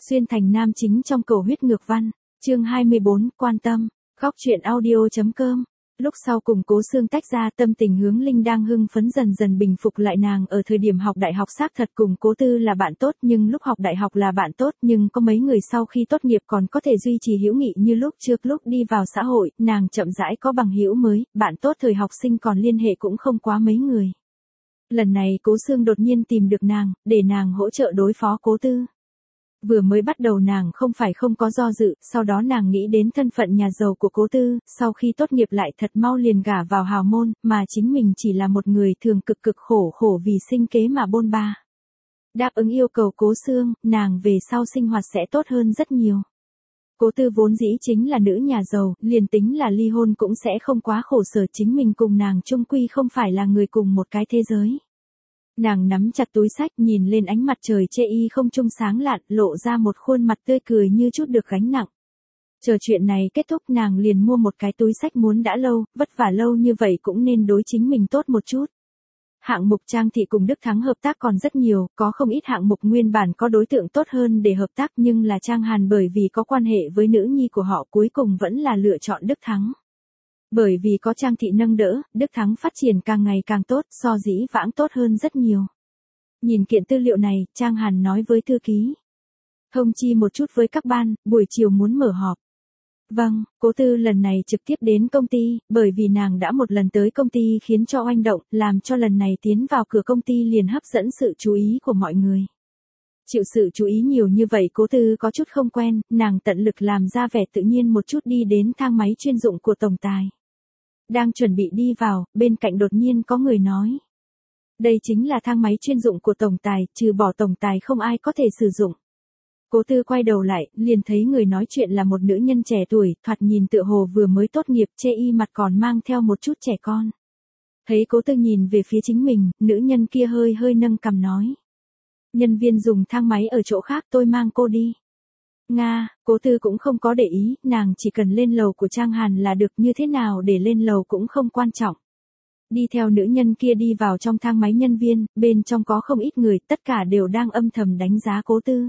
Xuyên thành nam chính trong cầu huyết ngược văn, chương 24, quan tâm, góc truyện audio.com. Lúc sau cùng Cố Xương tách ra, tâm tình Hướng Linh đang hưng phấn dần dần bình phục lại. Nàng ở thời điểm học đại học xác thật cùng Cố Tư là bạn tốt, nhưng lúc học đại học là bạn tốt, nhưng có mấy người sau khi tốt nghiệp còn có thể duy trì hữu nghị như lúc trước. Lúc đi vào xã hội, nàng chậm rãi có bằng hữu mới, bạn tốt thời học sinh còn liên hệ cũng không quá mấy người. Lần này Cố Xương đột nhiên tìm được nàng, để nàng hỗ trợ đối phó Cố Tư. Vừa mới bắt đầu nàng không phải không có do dự, sau đó nàng nghĩ đến thân phận nhà giàu của Cố Tư, sau khi tốt nghiệp lại thật mau liền gả vào hào môn, mà chính mình chỉ là một người thường cực khổ vì sinh kế mà bôn ba. Đáp ứng yêu cầu Cố Xương, nàng về sau sinh hoạt sẽ tốt hơn rất nhiều. Cố Tư vốn dĩ chính là nữ nhà giàu, liền tính là ly hôn cũng sẽ không quá khổ sở, chính mình cùng nàng chung quy không phải là người cùng một cái thế giới. Nàng nắm chặt túi sách, nhìn lên ánh mặt trời chê y không trung sáng lạn, lộ ra một khuôn mặt tươi cười như chút được gánh nặng. Chờ chuyện này kết thúc nàng liền mua một cái túi sách muốn đã lâu, vất vả lâu như vậy cũng nên đối chính mình tốt một chút. Hạng mục Trang Thị cùng Đức Thắng hợp tác còn rất nhiều, có không ít hạng mục nguyên bản có đối tượng tốt hơn để hợp tác, nhưng là Trang Hàn bởi vì có quan hệ với nữ nhi của họ cuối cùng vẫn là lựa chọn Đức Thắng. Bởi vì có Trang Thị nâng đỡ, Đức Thắng phát triển càng ngày càng tốt, so dĩ vãng tốt hơn rất nhiều. Nhìn kiện tư liệu này, Trang Hàn nói với thư ký. Thông chi một chút với các ban, buổi chiều muốn mở họp. Vâng, Cố Tư lần này trực tiếp đến công ty, bởi vì nàng đã một lần tới công ty khiến cho oanh động, làm cho lần này tiến vào cửa công ty liền hấp dẫn sự chú ý của mọi người. Chịu sự chú ý nhiều như vậy Cố Tư có chút không quen, nàng tận lực làm ra vẻ tự nhiên một chút đi đến thang máy chuyên dụng của tổng tài. Đang chuẩn bị đi vào, bên cạnh đột nhiên có người nói. Đây chính là thang máy chuyên dụng của tổng tài, trừ bỏ tổng tài không ai có thể sử dụng. Cố Tư quay đầu lại, liền thấy người nói chuyện là một nữ nhân trẻ tuổi, thoạt nhìn tựa hồ vừa mới tốt nghiệp, chê y mặt còn mang theo một chút trẻ con. Thấy Cố Tư nhìn về phía chính mình, nữ nhân kia hơi nâng cằm nói. Nhân viên dùng thang máy ở chỗ khác, tôi mang cô đi. Nga, Cố Tư cũng không có để ý, nàng chỉ cần lên lầu của Trang Hàn là được, như thế nào để lên lầu cũng không quan trọng. Đi theo nữ nhân kia đi vào trong thang máy nhân viên, bên trong có không ít người, tất cả đều đang âm thầm đánh giá Cố Tư.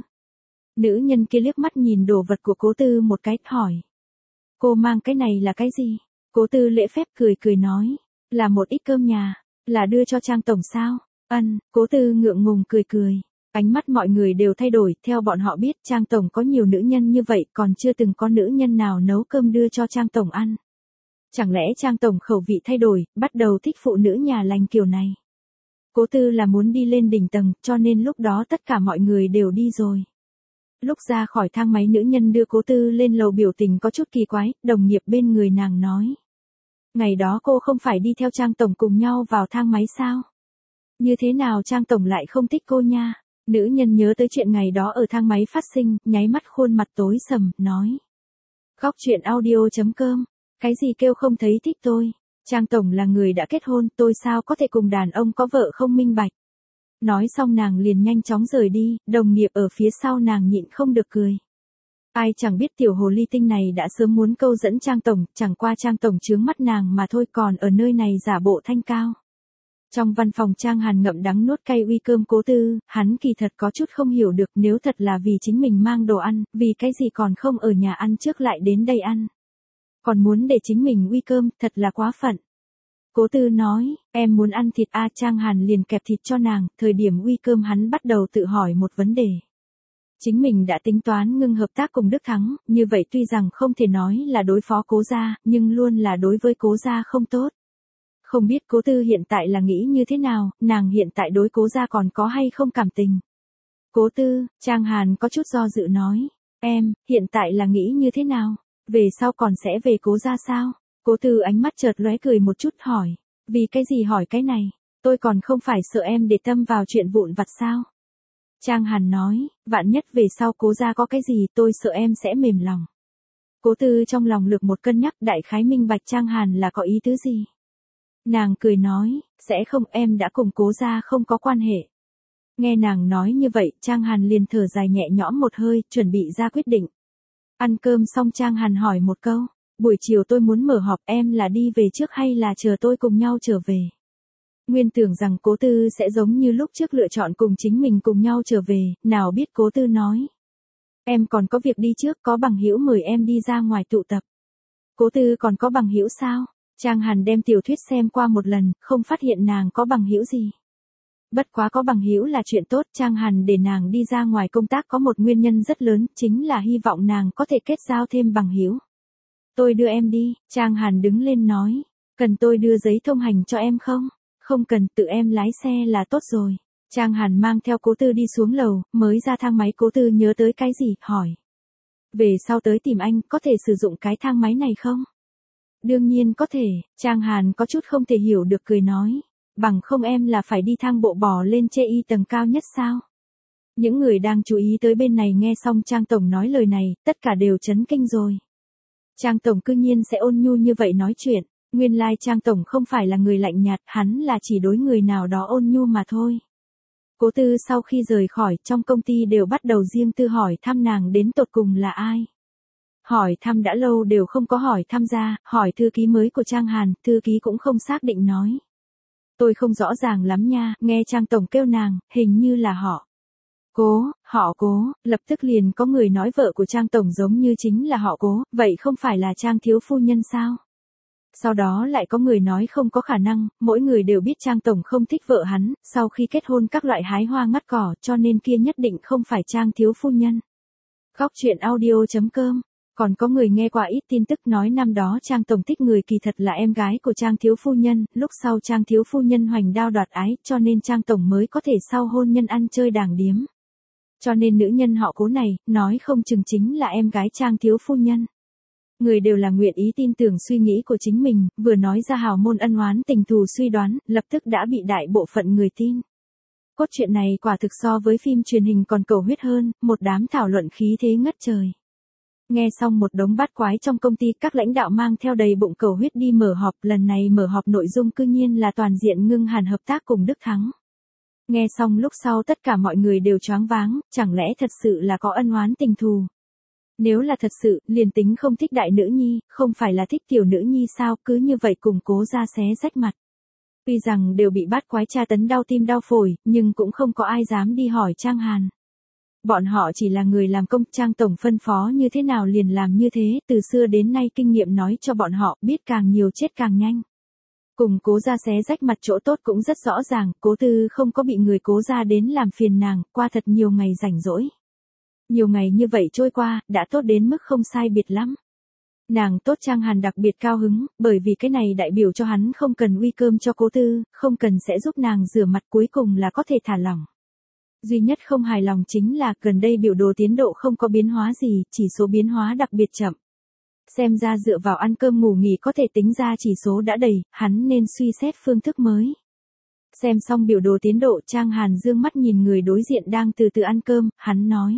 Nữ nhân kia liếc mắt nhìn đồ vật của Cố Tư một cái, hỏi. Cô mang cái này là cái gì? Cố Tư lễ phép cười nói. Là một ít cơm nhà, là đưa cho Trang tổng sao? Cố Tư ngượng ngùng cười. Ánh mắt mọi người đều thay đổi, theo bọn họ biết Trang tổng có nhiều nữ nhân như vậy, còn chưa từng có nữ nhân nào nấu cơm đưa cho Trang tổng ăn. Chẳng lẽ Trang tổng khẩu vị thay đổi, bắt đầu thích phụ nữ nhà lành kiểu này? Cố Tư là muốn đi lên đỉnh tầng, cho nên lúc đó tất cả mọi người đều đi rồi. Lúc ra khỏi thang máy nữ nhân đưa Cố Tư lên lầu biểu tình có chút kỳ quái, đồng nghiệp bên người nàng nói. Ngày đó cô không phải đi theo Trang tổng cùng nhau vào thang máy sao? Như thế nào Trang tổng lại không thích cô nha? Nữ nhân nhớ tới chuyện ngày đó ở thang máy phát sinh, nháy mắt khuôn mặt tối sầm, nói. Góc truyện audio.com, cái gì kêu không thấy thích tôi? Trang tổng là người đã kết hôn, tôi sao có thể cùng đàn ông có vợ không minh bạch? Nói xong nàng liền nhanh chóng rời đi, đồng nghiệp ở phía sau nàng nhịn không được cười. Ai chẳng biết tiểu hồ ly tinh này đã sớm muốn câu dẫn Trang tổng, chẳng qua Trang tổng chướng mắt nàng mà thôi, còn ở nơi này giả bộ thanh cao. Trong văn phòng Trang Hàn ngậm đắng nuốt cay uy cơm Cố Tư, hắn kỳ thật có chút không hiểu được, nếu thật là vì chính mình mang đồ ăn, vì cái gì còn không ở nhà ăn trước lại đến đây ăn. Còn muốn để chính mình uy cơm, thật là quá phận. Cố Tư nói, em muốn ăn thịt a, Trang Hàn liền kẹp thịt cho nàng, thời điểm uy cơm hắn bắt đầu tự hỏi một vấn đề. Chính mình đã tính toán ngưng hợp tác cùng Đức Thắng, như vậy tuy rằng không thể nói là đối phó Cố gia, nhưng luôn là đối với Cố gia không tốt. Không biết Cố Tư hiện tại là nghĩ như thế nào, nàng hiện tại đối Cố gia còn có hay không cảm tình. Cố Tư, Trang Hàn có chút do dự nói, em, hiện tại là nghĩ như thế nào, về sau còn sẽ về Cố gia sao? Cố Tư ánh mắt chợt lóe cười một chút hỏi, vì cái gì hỏi cái này, tôi còn không phải sợ em để tâm vào chuyện vụn vặt sao? Trang Hàn nói, vạn nhất về sau Cố gia có cái gì tôi sợ em sẽ mềm lòng. Cố Tư trong lòng lược một cân nhắc, đại khái minh bạch Trang Hàn là có ý tứ gì. Nàng cười nói, sẽ không, em đã cùng Cố gia không có quan hệ. Nghe nàng nói như vậy, Trang Hàn liền thở dài nhẹ nhõm một hơi, chuẩn bị ra quyết định. Ăn cơm xong Trang Hàn hỏi một câu, buổi chiều tôi muốn mở họp, em là đi về trước hay là chờ tôi cùng nhau trở về? Nguyên tưởng rằng Cố Tư sẽ giống như lúc trước lựa chọn cùng chính mình cùng nhau trở về, nào biết Cố Tư nói. Em còn có việc đi trước, có bằng hữu mời em đi ra ngoài tụ tập. Cố Tư còn có bằng hữu sao? Trang Hàn đem tiểu thuyết xem qua một lần, không phát hiện nàng có bằng hữu gì. Bất quá có bằng hữu là chuyện tốt, Trang Hàn để nàng đi ra ngoài công tác có một nguyên nhân rất lớn, chính là hy vọng nàng có thể kết giao thêm bằng hữu. Tôi đưa em đi, Trang Hàn đứng lên nói, cần tôi đưa giấy thông hành cho em không? Không cần, tự em lái xe là tốt rồi. Trang Hàn mang theo Cố Tư đi xuống lầu, mới ra thang máy Cố Tư nhớ tới cái gì, hỏi. Về sau tới tìm anh, có thể sử dụng cái thang máy này không? Đương nhiên có thể, Trang Hàn có chút không thể hiểu được cười nói. Bằng không em là phải đi thang bộ bò lên chê y tầng cao nhất sao? Những người đang chú ý tới bên này nghe xong Trang Tổng nói lời này, tất cả đều chấn kinh rồi. Trang Tổng cư nhiên sẽ ôn nhu như vậy nói chuyện, nguyên lai Trang Tổng không phải là người lạnh nhạt, hắn là chỉ đối người nào đó ôn nhu mà thôi. Cố Tư sau khi rời khỏi, trong công ty đều bắt đầu riêng tư hỏi thăm nàng đến tột cùng là ai. Hỏi thăm đã lâu đều không có hỏi thăm ra, hỏi thư ký mới của Trang Hàn, thư ký cũng không xác định nói. Tôi không rõ ràng lắm nha, nghe Trang Tổng kêu nàng, hình như là họ Cố, lập tức liền có người nói vợ của Trang Tổng giống như chính là họ Cố, vậy không phải là Trang thiếu phu nhân sao? Sau đó lại có người nói không có khả năng, mỗi người đều biết Trang Tổng không thích vợ hắn, sau khi kết hôn các loại hái hoa ngắt cỏ cho nên kia nhất định không phải Trang thiếu phu nhân. Góc truyện audio.com. Còn có người nghe qua ít tin tức nói năm đó Trang Tổng thích người kỳ thật là em gái của Trang thiếu phu nhân, lúc sau Trang thiếu phu nhân hoành đao đoạt ái cho nên Trang Tổng mới có thể sau hôn nhân ăn chơi đàng điếm. Cho nên nữ nhân họ Cố này, nói không chừng chính là em gái Trang thiếu phu nhân. Người đều là nguyện ý tin tưởng suy nghĩ của chính mình, vừa nói ra hào môn ân oán tình thù suy đoán, lập tức đã bị đại bộ phận người tin. Cốt truyện này quả thực so với phim truyền hình còn cầu huyết hơn, một đám thảo luận khí thế ngất trời. Nghe xong một đống bát quái trong công ty, các lãnh đạo mang theo đầy bụng cầu huyết đi mở họp, lần này mở họp nội dung cư nhiên là toàn diện ngưng hàn hợp tác cùng Đức Thắng. Nghe xong lúc sau tất cả mọi người đều choáng váng, chẳng lẽ thật sự là có ân oán tình thù? Nếu là thật sự, liền tính không thích đại nữ nhi, không phải là thích tiểu nữ nhi sao, cứ như vậy cùng Cố ra xé rách mặt. Tuy rằng đều bị bát quái tra tấn đau tim đau phổi, nhưng cũng không có ai dám đi hỏi Trang Hàn. Bọn họ chỉ là người làm công, Trang Tổng phân phó như thế nào liền làm như thế, từ xưa đến nay kinh nghiệm nói cho bọn họ, biết càng nhiều chết càng nhanh. Cùng Cố ra xé rách mặt chỗ tốt cũng rất rõ ràng, Cố Tư không có bị người Cố ra đến làm phiền nàng, qua thật nhiều ngày rảnh rỗi. Nhiều ngày như vậy trôi qua, đã tốt đến mức không sai biệt lắm. Nàng tốt Trang Hàn đặc biệt cao hứng, bởi vì cái này đại biểu cho hắn không cần uy cơm cho Cố Tư, không cần sẽ giúp nàng rửa mặt, cuối cùng là có thể thả lỏng. Duy nhất không hài lòng chính là gần đây biểu đồ tiến độ không có biến hóa gì, chỉ số biến hóa đặc biệt chậm. Xem ra dựa vào ăn cơm ngủ nghỉ có thể tính ra chỉ số đã đầy, hắn nên suy xét phương thức mới. Xem xong biểu đồ tiến độ, Trang Hàn dương mắt nhìn người đối diện đang từ từ ăn cơm, hắn nói.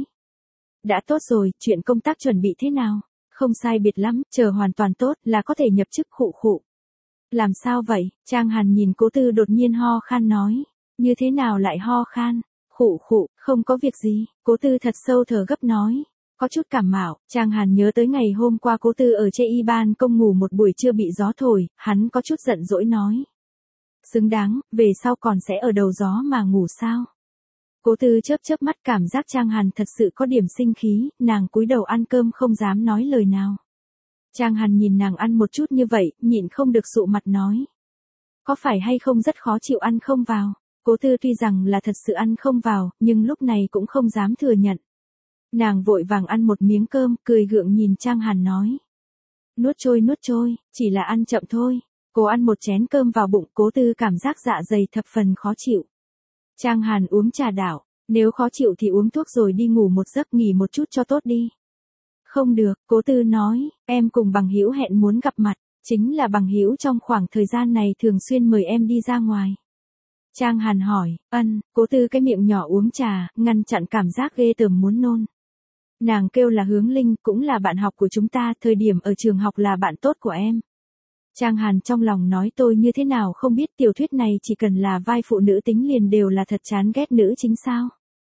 Đã tốt rồi, chuyện công tác chuẩn bị thế nào? Không sai biệt lắm, chờ hoàn toàn tốt là có thể nhập chức khụ khụ. Làm sao vậy? Trang Hàn nhìn Cố Tư đột nhiên ho khan nói. Như thế nào lại ho khan? Khụ khụ, không có việc gì. Cố Tư thật sâu thở gấp nói. Có chút cảm mạo, Trang Hàn nhớ tới ngày hôm qua Cố Tư ở chê y ban công ngủ một buổi trưa bị gió thổi, hắn có chút giận dỗi nói. Xứng đáng, về sau còn sẽ ở đầu gió mà ngủ sao? Cố Tư chớp chớp mắt, cảm giác Trang Hàn thật sự có điểm sinh khí, nàng cúi đầu ăn cơm không dám nói lời nào. Trang Hàn nhìn nàng ăn một chút như vậy, nhịn không được sụ mặt nói. Có phải hay không rất khó chịu ăn không vào? Cố Tư tuy rằng là thật sự ăn không vào, nhưng lúc này cũng không dám thừa nhận. Nàng vội vàng ăn một miếng cơm, cười gượng nhìn Trang Hàn nói. Nuốt trôi, chỉ là ăn chậm thôi. Cô ăn một chén cơm vào bụng, Cố Tư cảm giác dạ dày thập phần khó chịu. Trang Hàn uống trà đảo, nếu khó chịu thì uống thuốc rồi đi ngủ một giấc, nghỉ một chút cho tốt đi. Không được, Cố Tư nói, em cùng bằng hữu hẹn muốn gặp mặt, chính là bằng hữu trong khoảng thời gian này thường xuyên mời em đi ra ngoài. Trang Hàn hỏi, Cố Tư cái miệng nhỏ uống trà, ngăn chặn cảm giác ghê tởm muốn nôn. Nàng kêu là Hướng Linh, cũng là bạn học của chúng ta, thời điểm ở trường học là bạn tốt của em. Trang Hàn trong lòng nói tôi như thế nào không biết, tiểu thuyết này chỉ cần là vai phụ nữ tính liền đều là thật chán ghét nữ chính sao.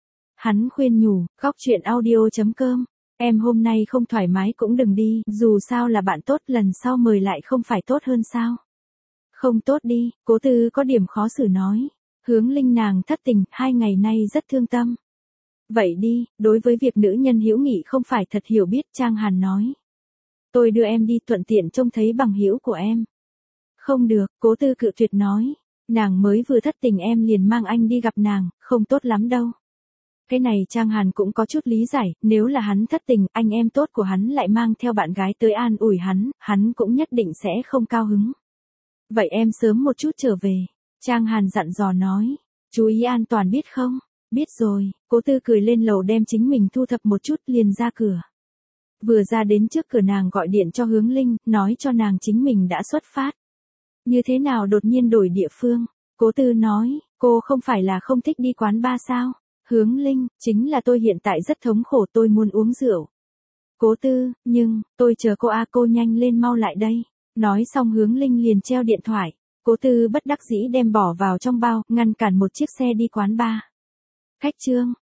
Hắn khuyên nhủ, góc truyện audio.com, em hôm nay không thoải mái cũng đừng đi, dù sao là bạn tốt, lần sau mời lại không phải tốt hơn sao. Không tốt đi, Cố Tư có điểm khó xử nói. Hướng Linh nàng thất tình, 2 ngày nay rất thương tâm. Vậy đi, đối với việc nữ nhân hữu nghị không phải thật hiểu biết, Trang Hàn nói. Tôi đưa em đi thuận tiện trông thấy bằng hữu của em. Không được, Cố Tư cự tuyệt nói. Nàng mới vừa thất tình em liền mang anh đi gặp nàng, không tốt lắm đâu. Cái này Trang Hàn cũng có chút lý giải, nếu là hắn thất tình, anh em tốt của hắn lại mang theo bạn gái tới an ủi hắn cũng nhất định sẽ không cao hứng. Vậy em sớm một chút trở về. Trang Hàn dặn dò nói. Chú ý an toàn biết không? Biết rồi, Cố Tư cười lên lầu đem chính mình thu thập một chút liền ra cửa. Vừa ra đến trước cửa nàng gọi điện cho Hướng Linh, nói cho nàng chính mình đã xuất phát. Như thế nào đột nhiên đổi địa phương? Cố Tư nói, cô không phải là không thích đi quán bar sao? Hướng Linh, chính là tôi hiện tại rất thống khổ, tôi muốn uống rượu. Cố Tư, nhưng, tôi chờ cô cô nhanh lên mau lại đây. Nói xong Hướng Linh liền treo điện thoại. Cố Tư bất đắc dĩ đem bỏ vào trong bao, ngăn cản một chiếc xe đi quán bar. Khách Trương,